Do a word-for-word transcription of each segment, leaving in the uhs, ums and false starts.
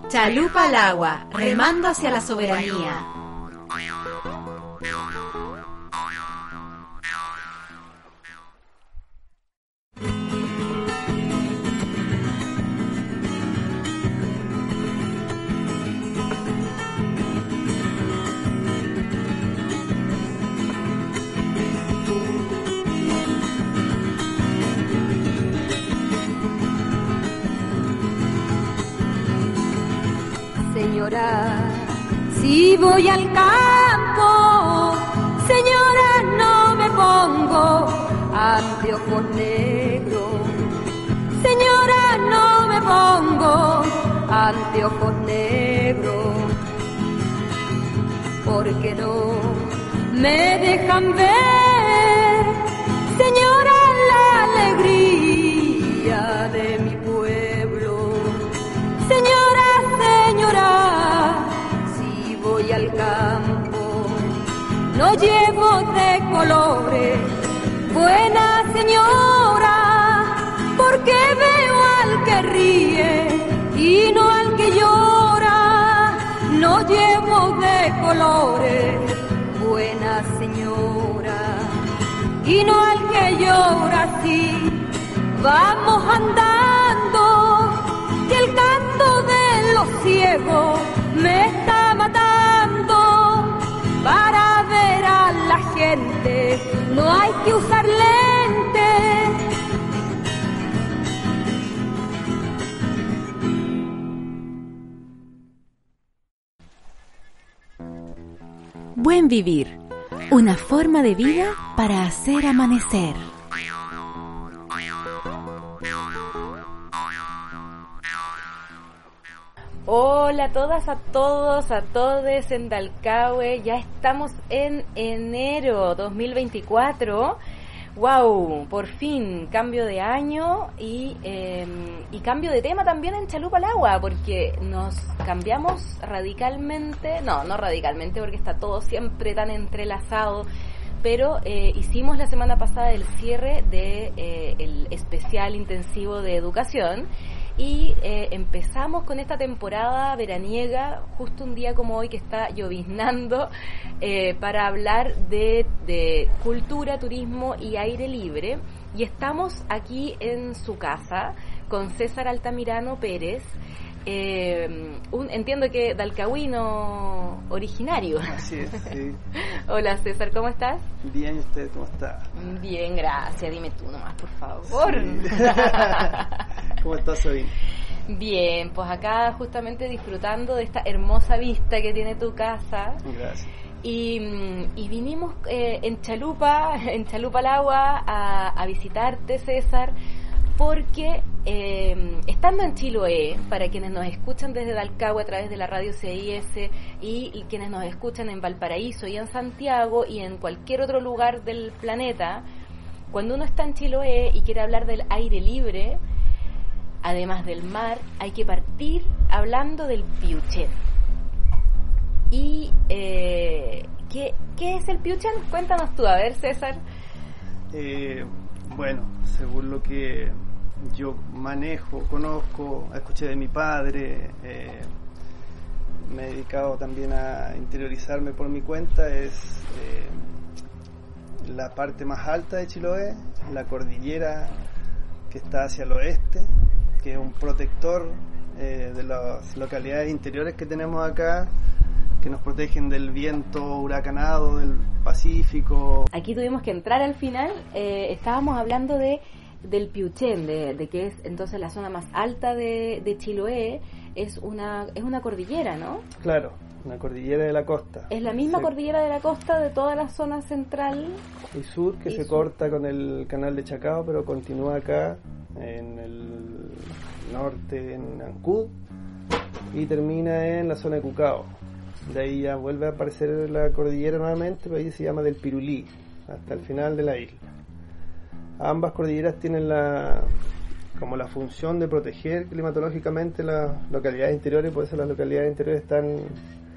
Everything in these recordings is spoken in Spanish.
Chalupa al agua, remando hacia la soberanía. Señora, si voy al campo, señora, no me pongo anteojos negros. Señora, no me pongo anteojos negros, porque no me dejan ver, señora, la alegría de mi pueblo. Señora, señora, si voy al campo, no llevo de colores, buena señora, porque veo al que ríe y no al que llora. No llevo de colores, buena señora, y no al que llora. Sí, vamos andando, y el canto de los ciegos me está matando. Para ver a la gente no hay que usar lentes. Buen vivir, una forma de vida para hacer amanecer. Hola a todas, a todos, a todes en Dalcahue. Ya estamos en enero dos mil veinticuatro. Wow, por fin, cambio de año y, eh, y cambio de tema también en Chalupa al agua, porque nos cambiamos radicalmente, no, no radicalmente porque está todo siempre tan entrelazado, pero eh, hicimos la semana pasada el cierre de eh, el especial intensivo de educación. Y eh, empezamos con esta temporada veraniega, justo un día como hoy que está lloviznando, eh, para hablar de, de cultura, turismo y aire libre. Y estamos aquí en su casa con César Altamirano Pérez, eh, un, entiendo que dalcahuino originario. Así es, sí. Hola César, ¿cómo estás? Bien, ¿y usted cómo está? Bien, gracias. Dime tú nomás, por favor. Sí. ¿Cómo estás hoy? Bien, pues acá justamente disfrutando de esta hermosa vista que tiene tu casa. Gracias. Y, y vinimos eh, en Chalupa, en Chalupa al agua, a, a visitarte, César, porque eh, estando en Chiloé, para quienes nos escuchan desde Dalcahue a través de la radio C I S y, y quienes nos escuchan en Valparaíso y en Santiago y en cualquier otro lugar del planeta, cuando uno está en Chiloé y quiere hablar del aire libre, además del mar, hay que partir hablando del Piuchén. ¿Y eh, ¿qué, qué es el Piuchén? Cuéntanos tú, a ver, César. Eh, bueno, según lo que yo manejo, conozco, escuché de mi padre, eh, me he dedicado también a interiorizarme por mi cuenta, es eh, la parte más alta de Chiloé, la cordillera que está hacia el oeste, que es un protector eh, de las localidades interiores que tenemos acá, que nos protegen del viento huracanado del Pacífico. Aquí tuvimos que entrar al final, eh, estábamos hablando de del Piuchén, de, de que es entonces la zona más alta de, de Chiloé, es una es una cordillera, ¿no? Claro, una cordillera de la costa. Es la misma sí. Cordillera de la costa de toda la zona central y sur, que y se sur. corta con el canal de Chacao, pero continúa acá en el norte, en Ancud, y termina en la zona de Cucao. De ahí ya vuelve a aparecer la cordillera nuevamente, pero ahí se llama del Pirulí, hasta el final de la isla. Ambas cordilleras tienen la como la función de proteger climatológicamente las localidades interiores, por eso las localidades interiores están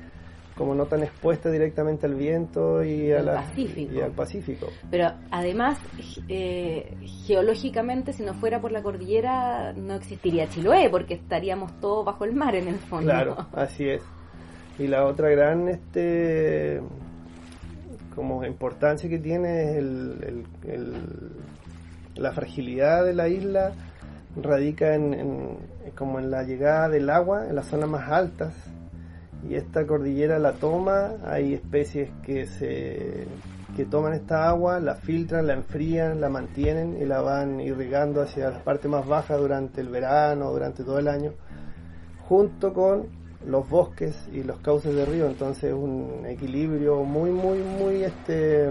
como no tan expuesta directamente al viento y, a la, Pacífico. y al Pacífico. Pero además, eh, geológicamente, si no fuera por la cordillera, no existiría Chiloé, porque estaríamos todos bajo el mar en el fondo. Claro, así es. Y la otra gran este como importancia que tiene es el, el, el, la fragilidad de la isla radica en, en como en la llegada del agua en las zonas más altas, y esta cordillera la toma. Hay especies que se que toman esta agua, la filtran, la enfrían, la mantienen y la van irrigando hacia las partes más bajas durante el verano, durante todo el año, junto con los bosques y los cauces de río. Entonces un equilibrio muy muy muy este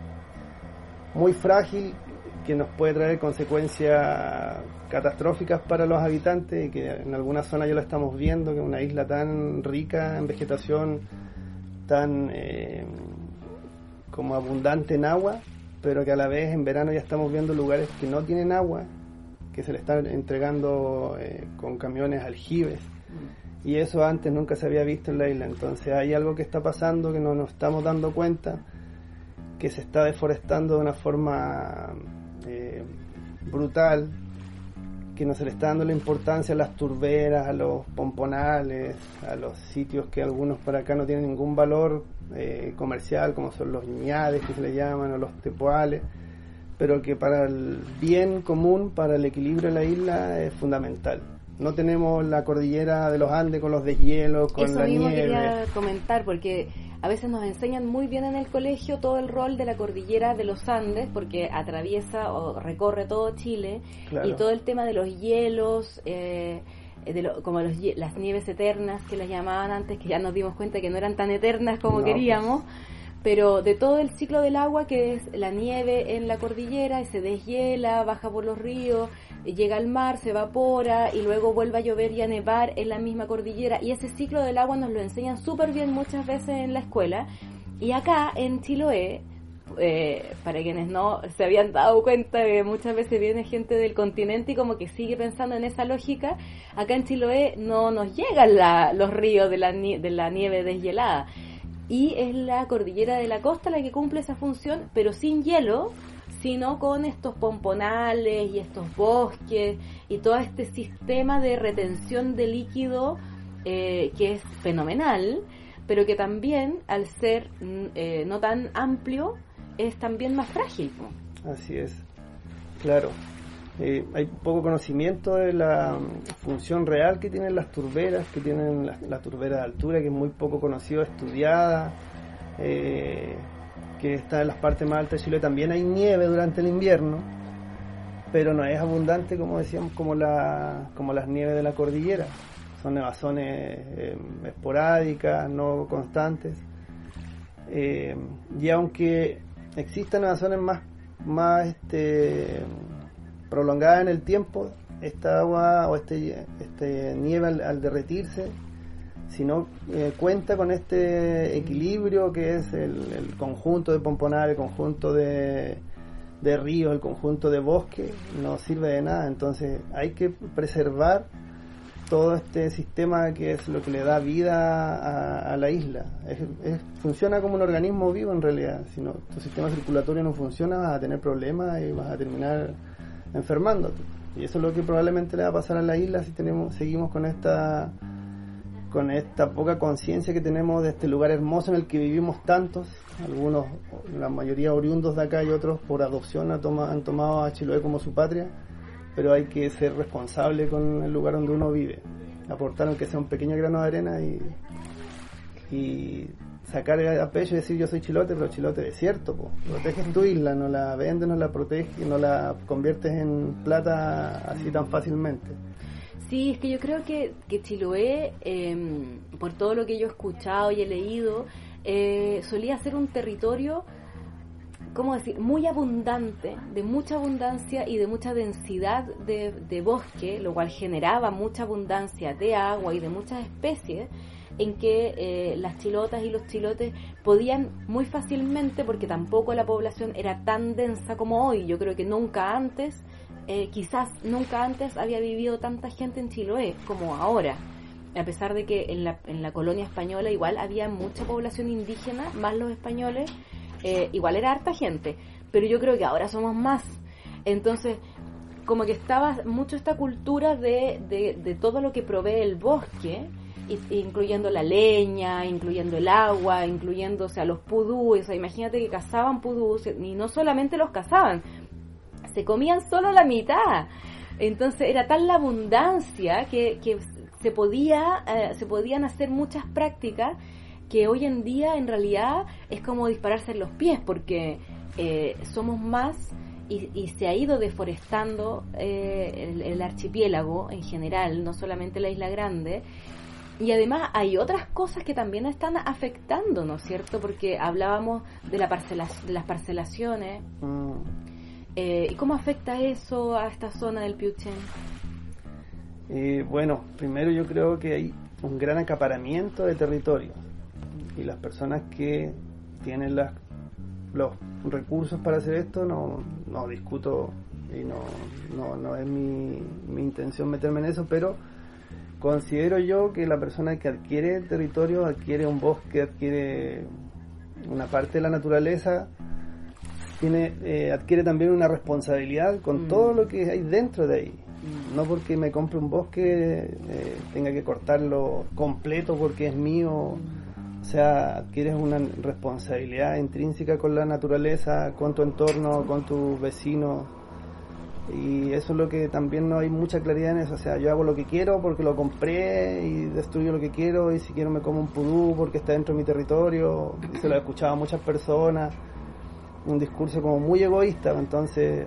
muy frágil, que nos puede traer consecuencias catastróficas para los habitantes, y que en algunas zonas ya lo estamos viendo, que es una isla tan rica en vegetación, tan eh, como abundante en agua, pero que a la vez en verano ya estamos viendo lugares que no tienen agua, que se le están entregando eh, con camiones aljibes, y eso antes nunca se había visto en la isla. Entonces hay algo que está pasando que no nos estamos dando cuenta, que se está deforestando de una forma eh, brutal, que no se le está dando la importancia a las turberas, a los pomponales, a los sitios que algunos para acá no tienen ningún valor eh, comercial, como son los ñades que se le llaman, o los tepoales, pero que para el bien común, para el equilibrio de la isla es fundamental. No tenemos la cordillera de los Andes con los deshielos, con Eso la mismo nieve. quería comentar, porque a veces nos enseñan muy bien en el colegio todo el rol de la cordillera de los Andes, porque atraviesa o recorre todo Chile, Claro. y todo el tema de los hielos, eh, de lo, como los, las nieves eternas que las llamaban antes, que ya nos dimos cuenta que no eran tan eternas como No, queríamos, pero de todo el ciclo del agua, que es la nieve en la cordillera, y se deshiela, baja por los ríos, llega al mar, se evapora y luego vuelve a llover y a nevar en la misma cordillera, y ese ciclo del agua nos lo enseñan súper bien muchas veces en la escuela. Y acá en Chiloé, eh, para quienes no se habían dado cuenta que muchas veces viene gente del continente y como que sigue pensando en esa lógica, acá en Chiloé no nos llegan la, los ríos de la, de la nieve deshielada, y es la cordillera de la costa la que cumple esa función, pero sin hielo, sino con estos pomponales y estos bosques y todo este sistema de retención de líquido eh, que es fenomenal, pero que también, al ser eh, no tan amplio, es también más frágil, ¿no? Así es, claro. Eh, hay poco conocimiento de la función real que tienen las turberas, que tienen la, la turbera de altura, que es muy poco conocida, estudiada, eh, que está en las partes más altas de Chile. También hay nieve durante el invierno, pero no es abundante, como decíamos, como la como las nieves de la cordillera. Son nevazones eh, esporádicas, no constantes. Eh, y aunque existan nevazones más, más este, prolongadas en el tiempo, esta agua o este, este nieve al, al derretirse, si no eh, cuenta con este equilibrio que es el, el conjunto de pomponales, el conjunto de, de ríos, el conjunto de bosque, no sirve de nada. Entonces hay que preservar todo este sistema, que es lo que le da vida a, a la isla. Es, es, funciona como un organismo vivo en realidad. Si no, tu sistema circulatorio no funciona, vas a tener problemas y vas a terminar enfermándote. Y eso es lo que probablemente le va a pasar a la isla si tenemos seguimos con esta con esta poca conciencia que tenemos de este lugar hermoso en el que vivimos tantos, algunos, la mayoría oriundos de acá y otros por adopción han tomado, han tomado a Chiloé como su patria, pero hay que ser responsable con el lugar donde uno vive, aportar aunque sea un pequeño grano de arena y, y sacar a pecho y decir yo soy chilote, pero chilote desierto, po. Proteges tu isla, no la vendes, no la proteges, no la conviertes en plata así tan fácilmente. Sí, es que yo creo que, que Chiloé, eh, por todo lo que yo he escuchado y he leído, eh, solía ser un territorio, ¿cómo decir?, muy abundante, de mucha abundancia y de mucha densidad de, de bosque, lo cual generaba mucha abundancia de agua y de muchas especies, en que eh, las chilotas y los chilotes podían muy fácilmente, porque tampoco la población era tan densa como hoy, yo creo que nunca antes, eh, quizás nunca antes había vivido tanta gente en Chiloé como ahora. a pesar de que en la, en la colonia española igual había mucha población indígena, más los españoles, eh, igual era harta gente, pero yo creo que ahora somos más. Entonces, como que estaba mucho esta cultura de, de, de todo lo que provee el bosque, y, incluyendo la leña, incluyendo el agua, incluyendo, o sea, los pudúes. O sea, imagínate que cazaban pudúes, y no solamente los cazaban, se comían solo la mitad. Entonces era tal la abundancia que, que se podía eh, se podían hacer muchas prácticas que hoy en día en realidad es como dispararse en los pies, porque eh, somos más y, y se ha ido deforestando eh, el, el archipiélago en general, no solamente la Isla Grande. Y además hay otras cosas que también están afectando, ¿no es cierto? Porque hablábamos de, la parcela, de las parcelaciones. Mm. Eh, ¿Y cómo afecta eso a esta zona del Piuchén? Eh, bueno, primero yo creo que hay un gran acaparamiento de territorio. Y las personas que tienen las, los recursos para hacer esto, no, no discuto y no, no, no es mi, mi intención meterme en eso, pero considero yo que la persona que adquiere territorio, adquiere un bosque, adquiere una parte de la naturaleza, tiene eh, adquiere también una responsabilidad con mm. todo lo que hay dentro de ahí. Mm. No porque me compre un bosque eh, tenga que cortarlo completo porque es mío. Mm. O sea, adquieres una responsabilidad intrínseca con la naturaleza, con tu entorno, con tus vecinos. Y eso es lo que también no hay mucha claridad en eso. O sea, yo hago lo que quiero porque lo compré y destruyo lo que quiero, y si quiero me como un pudú porque está dentro de mi territorio. Y se lo he escuchado a muchas personas, un discurso como muy egoísta. Entonces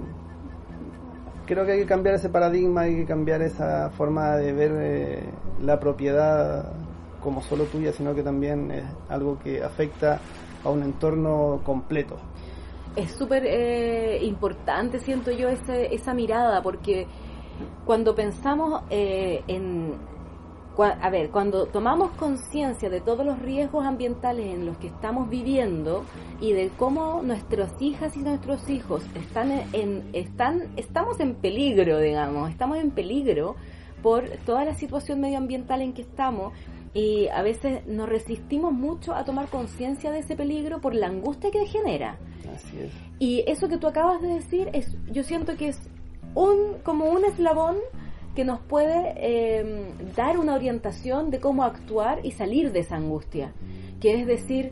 creo que hay que cambiar ese paradigma, hay que cambiar esa forma de ver eh, la propiedad como solo tuya, sino que también es algo que afecta a un entorno completo. Es súper eh, importante, siento yo, ese, esa mirada, porque cuando pensamos eh, en... Cua, a ver, cuando tomamos conciencia de todos los riesgos ambientales en los que estamos viviendo y de cómo nuestras hijas y nuestros hijos están en, están estamos en peligro, digamos, estamos en peligro por toda la situación medioambiental en que estamos, y a veces nos resistimos mucho a tomar conciencia de ese peligro por la angustia que genera. Así es. Y eso que tú acabas de decir, es, yo siento que es un como un eslabón que nos puede eh, dar una orientación de cómo actuar y salir de esa angustia. Que es decir,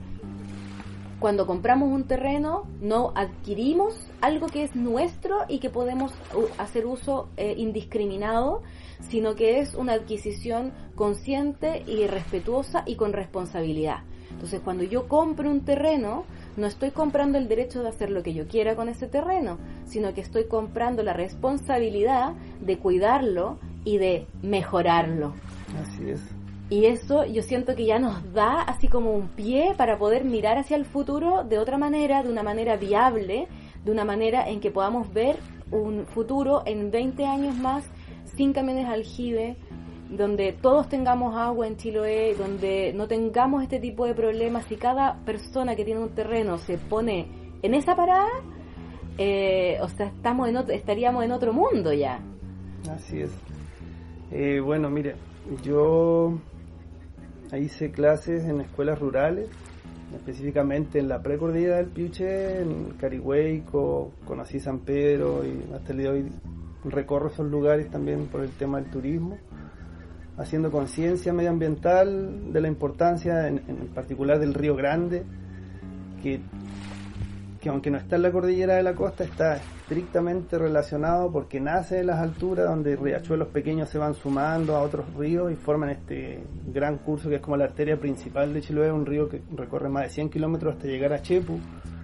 cuando compramos un terreno, no adquirimos algo que es nuestro y que podemos uh, hacer uso eh, indiscriminado, sino que es una adquisición consciente y respetuosa y con responsabilidad. Entonces, cuando yo compro un terreno, no estoy comprando el derecho de hacer lo que yo quiera con ese terreno, sino que estoy comprando la responsabilidad de cuidarlo y de mejorarlo. Así es. Y eso yo siento que ya nos da así como un pie para poder mirar hacia el futuro de otra manera, de una manera viable, de una manera en que podamos ver un futuro en veinte años más sin camiones aljibe, donde todos tengamos agua en Chiloé, donde no tengamos este tipo de problemas. Si cada persona que tiene un terreno se pone en esa parada, eh, o sea, estamos en otro, estaríamos en otro mundo ya. Así es. Eh, bueno, mire, yo hice clases en escuelas rurales, específicamente en la precordillera del Piuche, en Carihueico, conocí San Pedro y hasta el día de hoy recorro esos lugares también por el tema del turismo, haciendo conciencia medioambiental de la importancia, en, en particular del Río Grande, que, que aunque no está en la cordillera de la costa, está estrictamente relacionado porque nace en las alturas donde riachuelos pequeños se van sumando a otros ríos y forman este gran curso que es como la arteria principal de Chiloé, un río que recorre más de cien kilómetros hasta llegar a Chepu,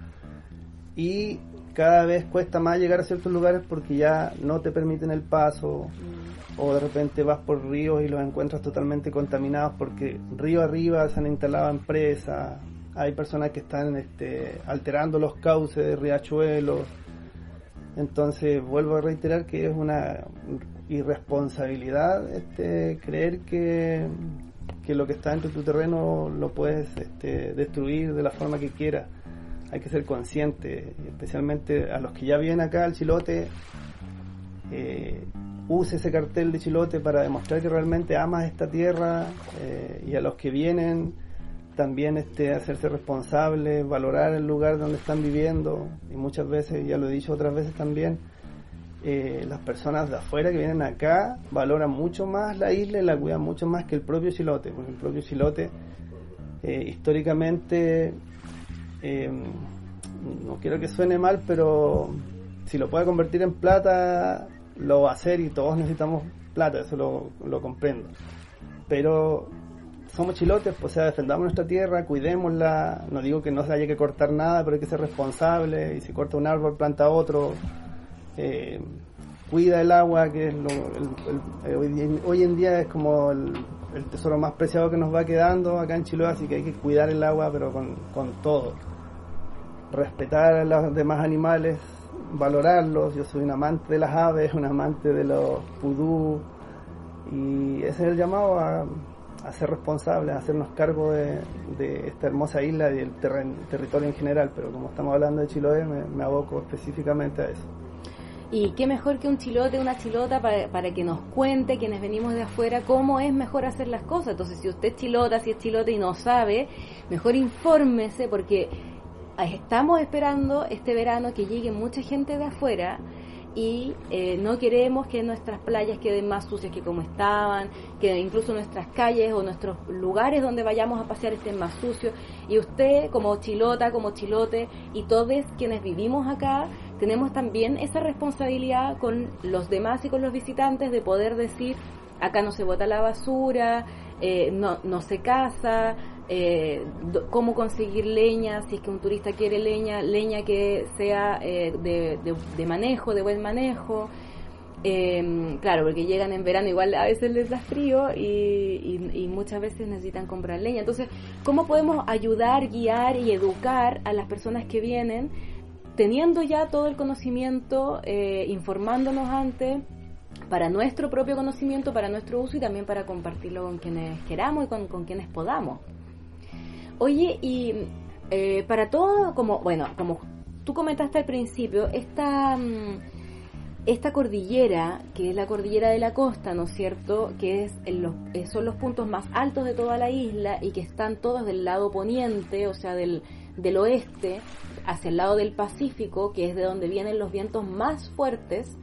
y cada vez cuesta más llegar a ciertos lugares porque ya no te permiten el paso, o de repente vas por ríos y los encuentras totalmente contaminados porque río arriba se han instalado empresas, hay personas que están este, alterando los cauces de riachuelos. Entonces vuelvo a reiterar que es una irresponsabilidad este, creer que, que lo que está dentro de tu terreno lo puedes este, destruir de la forma que quieras. Hay que ser consciente, especialmente a los que ya vienen acá al Chilote. Eh, use ese cartel de Chilote para demostrar que realmente amas esta tierra, eh, y a los que vienen también este, hacerse responsables, valorar el lugar donde están viviendo. Y muchas veces, ya lo he dicho otras veces también, eh, las personas de afuera que vienen acá valoran mucho más la isla y la cuidan mucho más que el propio Chilote, porque el propio Chilote eh, históricamente, eh, no quiero que suene mal, pero si lo puede convertir en plata lo va a hacer, y todos necesitamos plata, eso lo, lo comprendo, pero somos chilotes, pues, o sea, defendamos nuestra tierra, cuidémosla. No digo que no se haya que cortar nada, pero hay que ser responsable, y si corta un árbol, planta otro. Eh, cuida el agua, que es lo, el, el, hoy, hoy en día es como el, el tesoro más preciado que nos va quedando acá en Chiloé, así que hay que cuidar el agua, pero con, con todo. Respetar a los demás animales, valorarlos. Yo soy un amante de las aves, un amante de los pudú, y ese es el llamado a a ser responsables, a hacernos cargo de, de esta hermosa isla y del terren, territorio en general, pero como estamos hablando de Chiloé, me, me aboco específicamente a eso. Y qué mejor que un chilote, una chilota, para, para que nos cuente, quienes venimos de afuera, cómo es mejor hacer las cosas. Entonces, si usted es chilota, si es chilote y no sabe, mejor infórmese, porque estamos esperando este verano que llegue mucha gente de afuera, y eh, no queremos que nuestras playas queden más sucias que como estaban, que incluso nuestras calles o nuestros lugares donde vayamos a pasear estén más sucios. Y usted, como chilota, como chilote, y todos quienes vivimos acá, tenemos también esa responsabilidad con los demás y con los visitantes de poder decir: acá no se bota la basura, eh, no, no se caza, eh, do, cómo conseguir leña, si es que un turista quiere leña, leña que sea eh, de, de, de manejo, de buen manejo. Eh, claro, porque llegan en verano, igual a veces les da frío, y, y, y muchas veces necesitan comprar leña. Entonces, ¿cómo podemos ayudar, guiar y educar a las personas que vienen, teniendo ya todo el conocimiento, eh, informándonos antes, para nuestro propio conocimiento, para nuestro uso, y también para compartirlo con quienes queramos y con, con quienes podamos? Oye, y eh, para todo, como bueno, como tú comentaste al principio, esta, esta cordillera, que es la cordillera de la costa, ¿no es cierto?, que es en los, son los puntos más altos de toda la isla, y que están todos del lado poniente, o sea, del, del oeste, hacia el lado del Pacífico, que es de donde vienen los vientos más fuertes.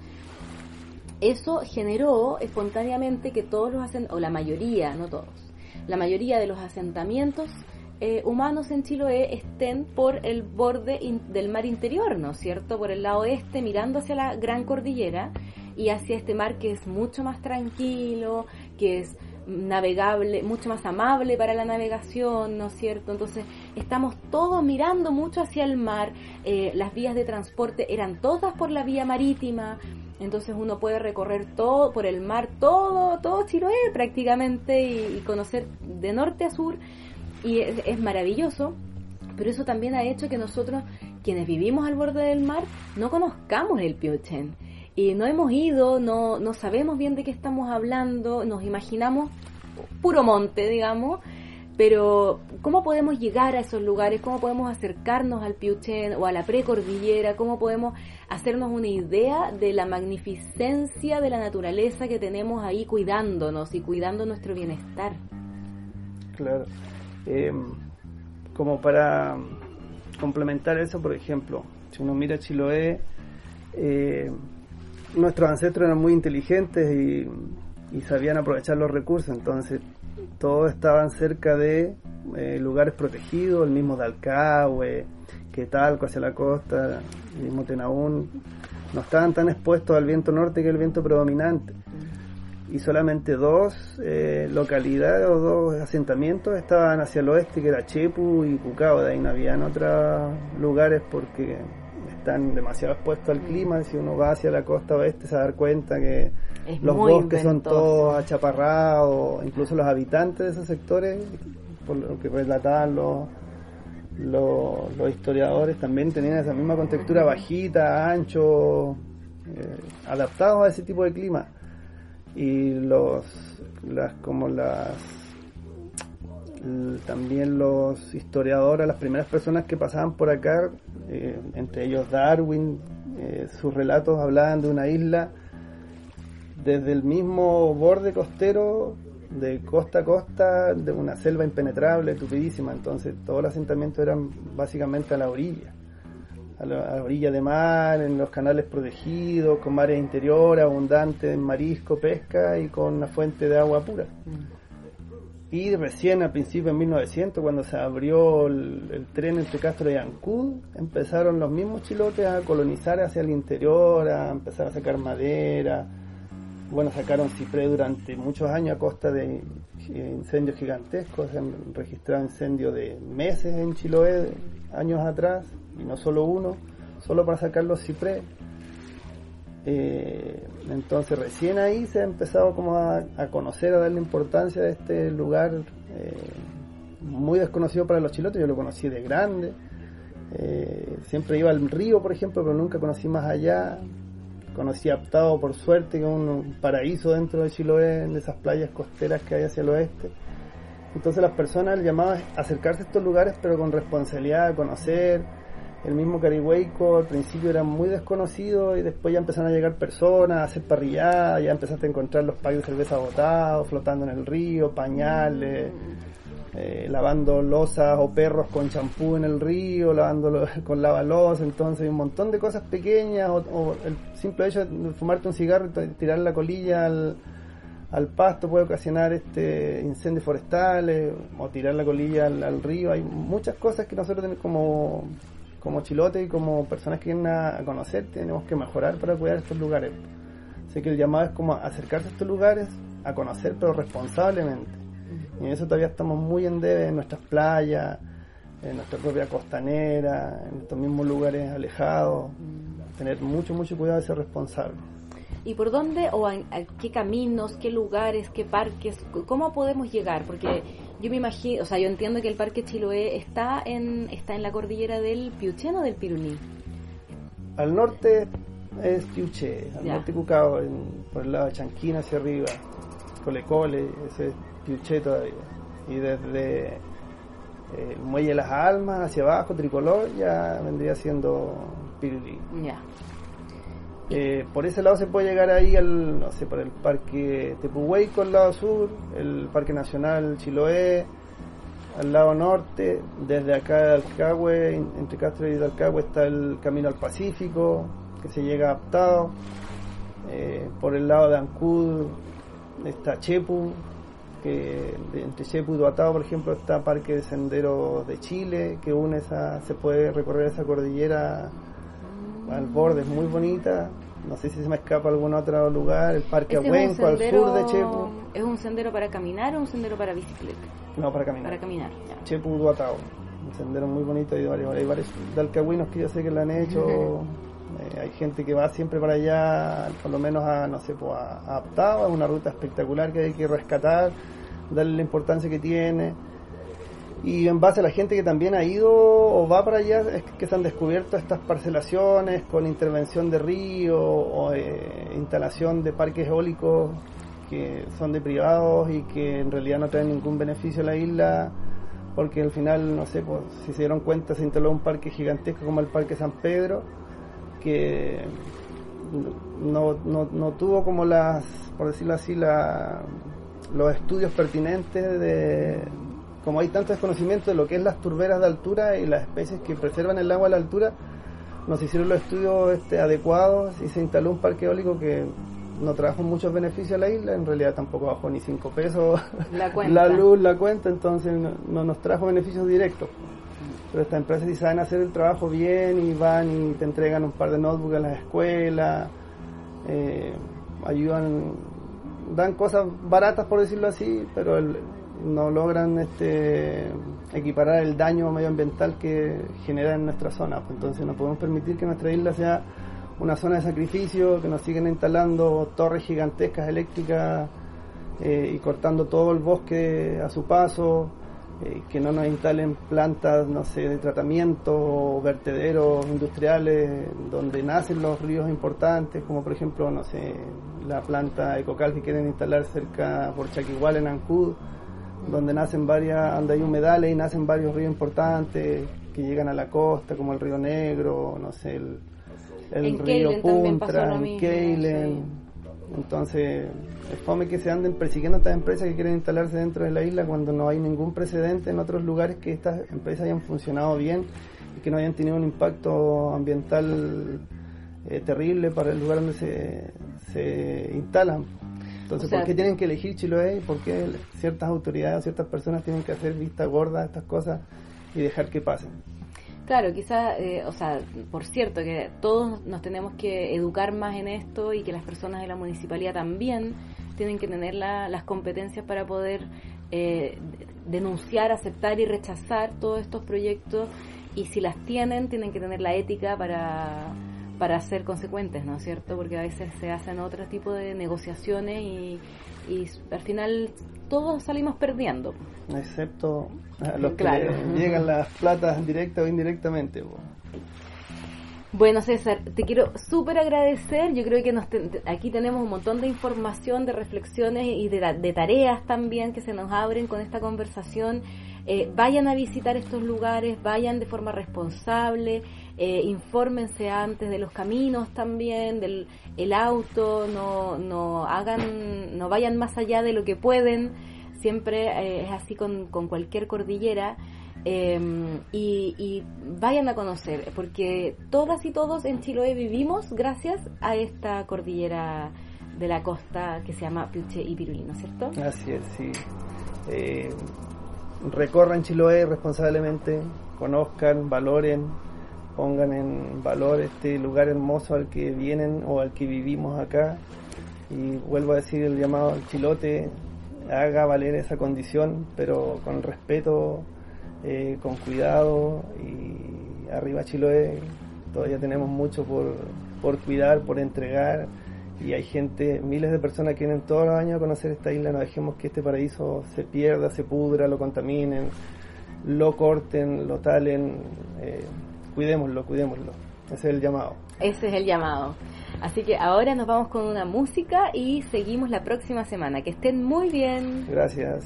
Eso generó espontáneamente que todos los asentamientos, o la mayoría, no todos, la mayoría de los asentamientos eh, humanos en Chiloé estén por el borde in, del mar interior, ¿no es cierto?, por el lado oeste, mirando hacia la gran cordillera y hacia este mar que es mucho más tranquilo, que es navegable, mucho más amable para la navegación, ¿no es cierto? Entonces estamos todos mirando mucho hacia el mar. Eh, las vías de transporte eran todas por la vía marítima. Entonces uno puede recorrer todo por el mar, todo todo Chiloé prácticamente, y, y conocer de norte a sur, y es, es maravilloso. Pero eso también ha hecho que nosotros, quienes vivimos al borde del mar, no conozcamos el Piauchén, y no hemos ido, no, no sabemos bien de qué estamos hablando, nos imaginamos puro monte, digamos. Pero ¿cómo podemos llegar a esos lugares? ¿Cómo podemos acercarnos al Piauchén o a la precordillera? ¿Cómo podemos hacernos una idea de la magnificencia de la naturaleza que tenemos ahí cuidándonos y cuidando nuestro bienestar? Claro. Eh, como para complementar eso, por ejemplo, si uno mira Chiloé, eh, nuestros ancestros eran muy inteligentes y, y sabían aprovechar los recursos, entonces todos estaban cerca de eh, lugares protegidos, el mismo Dalcahue, Quetalco hacia la costa, el mismo Tenaún, no estaban tan expuestos al viento norte, que es el viento predominante. Y solamente dos eh, localidades o dos asentamientos estaban hacia el oeste, que era Chepu y Pucao. De ahí no habían otros lugares porque están demasiado expuestos al clima. Si uno va hacia la costa oeste se va a dar cuenta que es los bosques son todos achaparrados, incluso los habitantes de esos sectores, por lo que relataban los, los, los historiadores, también tenían esa misma contextura bajita, ancho, eh, adaptados a ese tipo de clima. Y los las como las también los historiadores, las primeras personas que pasaban por acá, eh, entre ellos Darwin, eh, sus relatos hablaban de una isla desde el mismo borde costero, de costa a costa, de una selva impenetrable, tupidísima. Entonces todos los asentamientos eran básicamente a la orilla, a la, a la orilla de mar, en los canales protegidos, con mares interiores, abundante en marisco, pesca y con una fuente de agua pura. Y recién al principio, en mil novecientos, cuando se abrió el, el tren entre Castro y Ancud, empezaron los mismos chilotes a colonizar hacia el interior, a empezar a sacar madera. Bueno, sacaron ciprés durante muchos años a costa de incendios gigantescos. Se han registrado incendios de meses en Chiloé, años atrás, y no solo uno, solo para sacar los ciprés. Eh, entonces recién ahí se ha empezado como a, a conocer, a darle importancia a este lugar eh, muy desconocido para los chilotes. Yo lo conocí de grande, eh, siempre iba al río, por ejemplo, pero nunca conocí más allá. Conocí Aptao, por suerte, que es un paraíso dentro de Chiloé, en esas playas costeras que hay hacia el oeste. Entonces las personas, el llamado es acercarse a estos lugares, pero con responsabilidad, a conocer. El mismo Carihueico al principio era muy desconocido y después ya empezaron a llegar personas a hacer parrilladas, ya empezaste a encontrar los packs de cerveza botados, flotando en el río, pañales, eh, lavando losas o perros con champú en el río, lavándolo con lavalos. Entonces un montón de cosas pequeñas, o, o el simple hecho de fumarte un cigarro y tirar la colilla al, al pasto puede ocasionar este incendios forestales, o tirar la colilla al, al río. Hay muchas cosas que nosotros tenemos como como chilote y como personas que vienen a, a conocer, tenemos que mejorar para cuidar estos lugares. Así que el llamado es como acercarse a estos lugares, a conocer, pero responsablemente. Y en eso todavía estamos muy en debe en nuestras playas, en nuestra propia costanera, en estos mismos lugares alejados. Tener mucho, mucho cuidado de ser responsable. ¿Y por dónde o a, a qué caminos, qué lugares, qué parques, cómo podemos llegar? Porque yo me imagino, o sea, yo entiendo que el Parque Chiloé está en está en la cordillera del Piuchén o del Pirulí. Al norte es Piuché, al ya. norte Cucao, en, por el lado de Chanquina hacia arriba, Colecole, ese es Piuché todavía. Y desde eh, el Muelle de las Almas hacia abajo, Tricolor, ya vendría siendo Pirulí. Ya. Eh, por ese lado se puede llegar ahí al, no sé, por el Parque Tepuhueico al lado sur, el Parque Nacional Chiloé al lado norte. Desde acá de Alcagüe, entre Castro y Alcagüe, está el Camino al Pacífico, que se llega a Aptao. Eh, por el lado de Ancud está Chepu, que de, entre Chepu y Duatao, por ejemplo, está Parque de Senderos de Chile, que une esa, se puede recorrer esa cordillera al borde, es muy bonita. No sé si se me escapa algún otro lugar. El Parque Ahuenco, al sur de Chepu. ¿Es un sendero para caminar o un sendero para bicicleta? No, para caminar. Para caminar, ya. Chepu Duatao, un sendero muy bonito. Hay varios, hay varios dalcagüinos que yo sé que lo han hecho. eh, hay gente que va siempre para allá, por lo menos a, no sé, pues a, a Aptao. Es una ruta espectacular que hay que rescatar, darle la importancia que tiene. Y en base a la gente que también ha ido o va para allá, es que se han descubierto estas parcelaciones con intervención de río o eh, instalación de parques eólicos que son de privados y que en realidad no traen ningún beneficio a la isla, porque al final, no sé, pues, si se dieron cuenta, se instaló un parque gigantesco como el Parque San Pedro, que no, no, no tuvo como las, por decirlo así, la, los estudios pertinentes de... Como hay tanto desconocimiento de lo que es las turberas de altura y las especies que preservan el agua a la altura, no se hicieron los estudios este, adecuados y se instaló un parque eólico que no trajo muchos beneficios a la isla. En realidad tampoco bajó ni cinco pesos la, cuenta. la luz, la cuenta, entonces no, no nos trajo beneficios directos. Pero estas empresas sí saben hacer el trabajo bien y van y te entregan un par de notebooks en las escuelas, eh, ayudan, dan cosas baratas por decirlo así, pero el no logran este equiparar el daño medioambiental que genera en nuestra zona. Entonces no podemos permitir que nuestra isla sea una zona de sacrificio, que nos siguen instalando torres gigantescas eléctricas eh, y cortando todo el bosque a su paso, eh, que no nos instalen plantas, no sé, de tratamiento o vertederos industriales donde nacen los ríos importantes, como por ejemplo, no sé, la planta Ecocal que quieren instalar cerca por Chaquihual en Ancud, donde nacen varias, donde hay humedales y nacen varios ríos importantes que llegan a la costa, como el Río Negro, no sé, el, el en río Keilen Puntra, en Keilen, sí. Entonces es fome que se anden persiguiendo estas empresas que quieren instalarse dentro de la isla cuando no hay ningún precedente en otros lugares que estas empresas hayan funcionado bien y que no hayan tenido un impacto ambiental eh, terrible para el lugar donde se, se instalan. Entonces, o sea, ¿por qué tienen que elegir Chiloé? ¿Por qué ciertas autoridades o ciertas personas tienen que hacer vista gorda a estas cosas y dejar que pasen? Claro, quizás, eh, o sea, por cierto, que todos nos tenemos que educar más en esto y que las personas de la municipalidad también tienen que tener la, las competencias para poder eh, denunciar, aceptar y rechazar todos estos proyectos, y si las tienen, tienen que tener la ética para, para ser consecuentes, ¿no es cierto? Porque a veces se hacen otro tipo de negociaciones y, y al final todos salimos perdiendo. Excepto a los claro. que llegan las platas directa o indirectamente. Bo. Bueno, César, te quiero súper agradecer. Yo creo que nos te, aquí tenemos un montón de información, de reflexiones y de, de tareas también que se nos abren con esta conversación. Eh, vayan a visitar estos lugares, vayan de forma responsable, eh, infórmense antes de los caminos también, del el auto, no, no hagan, no vayan más allá de lo que pueden. Siempre eh, es así con, con cualquier cordillera. Eh, y, y vayan a conocer, porque todas y todos en Chiloé vivimos gracias a esta cordillera de la costa que se llama Piuche y Pirulí, ¿cierto? Así es, sí. Eh, recorran Chiloé responsablemente, conozcan, valoren, pongan en valor este lugar hermoso al que vienen o al que vivimos acá, y vuelvo a decir el llamado al chilote, haga valer esa condición, pero con respeto, eh, con cuidado, y arriba Chiloé. Todavía tenemos mucho por, por cuidar, por entregar, y hay gente, miles de personas que vienen todos los años a conocer esta isla. No dejemos que este paraíso se pierda, se pudra, lo contaminen, lo corten, lo talen, eh, cuidémoslo, cuidémoslo. Ese es el llamado. Ese es el llamado. Así que ahora nos vamos con una música y seguimos la próxima semana. Que estén muy bien. Gracias.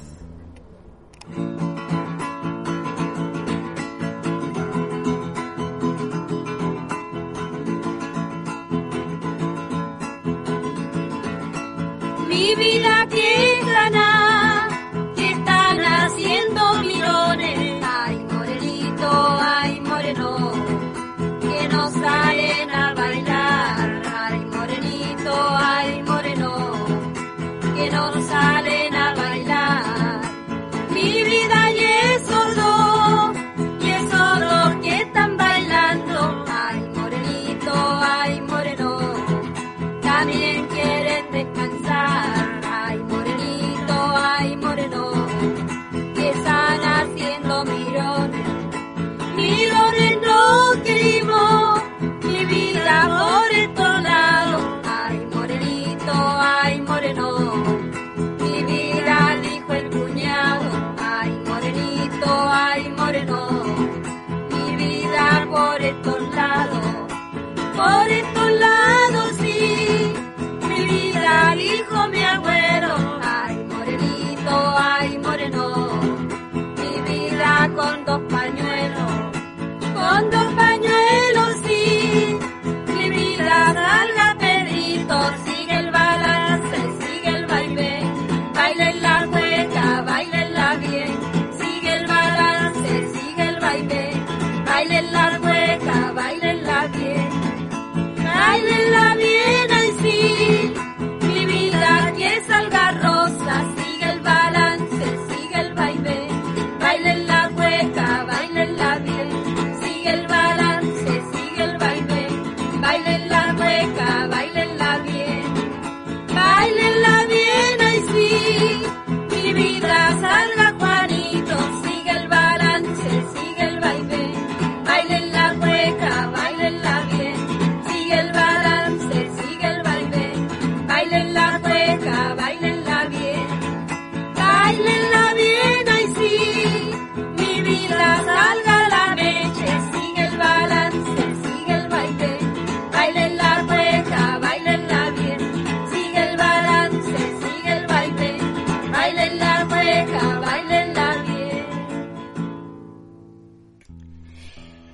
Mi vida quietana, que están haciendo millones. Ay, morenito, ay, moreno, que no salen a bailar. Ay, morenito, ay, moreno, que no salen a bailar. Mi vida y esos dos, y esos dos que están bailando. Ay, morenito, ay, moreno, también quieren descansar. Ay, morenito, ay, moreno, que están haciendo millones. Millones no queremos, mi vida por estos lados. Ay, morenito, ay, moreno,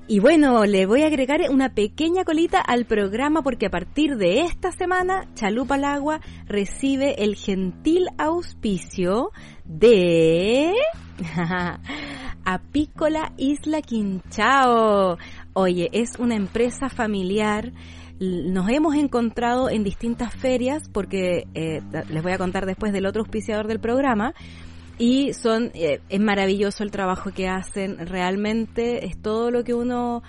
Y bueno, le voy a agregar una pequeña colita al programa porque a partir de esta semana Chalupa al Agua recibe el gentil auspicio de Apícola Isla Quinchao. Oye, es una empresa familiar. Nos hemos encontrado en distintas ferias porque eh, les voy a contar después del otro auspiciador del programa. Y son eh, es maravilloso el trabajo que hacen, realmente es todo lo que uno,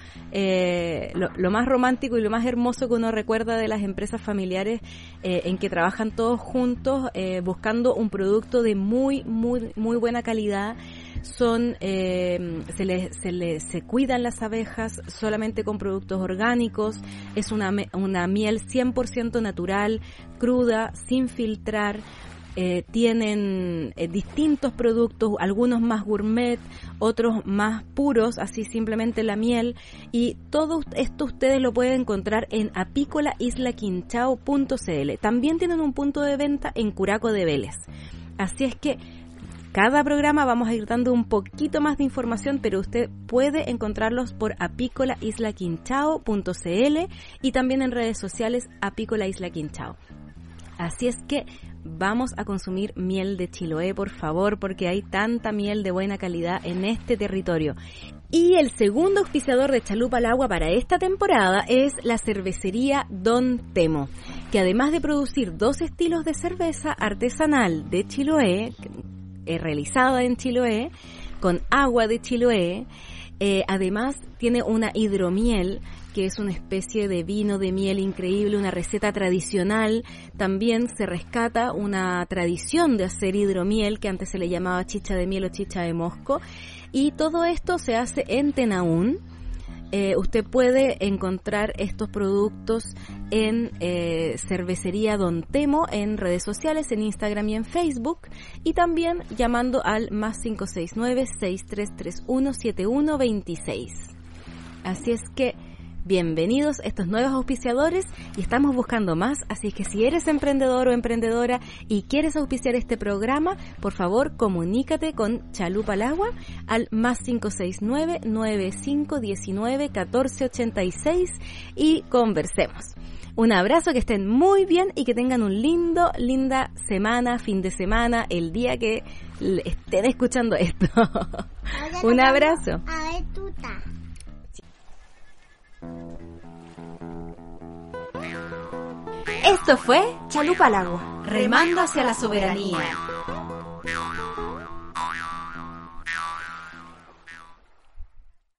eh, lo, lo más romántico y lo más hermoso que uno recuerda de las empresas familiares eh, en que trabajan todos juntos eh, buscando un producto de muy, muy, muy buena calidad. Son, eh, se les, se les, se cuidan las abejas solamente con productos orgánicos, es una, una miel cien por ciento natural, cruda, sin filtrar. Eh, tienen eh, distintos productos, algunos más gourmet, otros más puros, así simplemente la miel, y todo esto ustedes lo pueden encontrar en apícola isla quinchao punto c l. También tienen un punto de venta en Curaco de Vélez. Así es que cada programa vamos a ir dando un poquito más de información, pero usted puede encontrarlos por apícola isla quinchao punto c l y también en redes sociales Apícola Isla Quinchao. Así es que vamos a consumir miel de Chiloé, por favor, porque hay tanta miel de buena calidad en este territorio. Y el segundo auspiciador de Chalupa al Agua para esta temporada es la cervecería Don Temo, que además de producir dos estilos de cerveza artesanal de Chiloé, eh, realizada en Chiloé, con agua de Chiloé, eh, además tiene una hidromiel, que es una especie de vino de miel increíble, una receta tradicional. También se rescata una tradición de hacer hidromiel, que antes se le llamaba chicha de miel o chicha de mosco. Y todo esto se hace en Tenaún. Eh, usted puede encontrar estos productos en eh, Cervecería Don Temo, en redes sociales, en Instagram y en Facebook, y también llamando al más cinco seis nueve, seis tres tres uno, siete uno dos seis. Así es que bienvenidos a estos nuevos auspiciadores y estamos buscando más, así que si eres emprendedor o emprendedora y quieres auspiciar este programa, por favor comunícate con Chalupa al Agua al más cinco seis nueve, nueve cinco uno nueve, uno cuatro ocho seis y conversemos. Un abrazo, que estén muy bien y que tengan un lindo, linda semana, fin de semana, el día que estén escuchando esto. Un abrazo. A ver, tuta. Esto fue Chalupa al Agua, remando hacia la soberanía.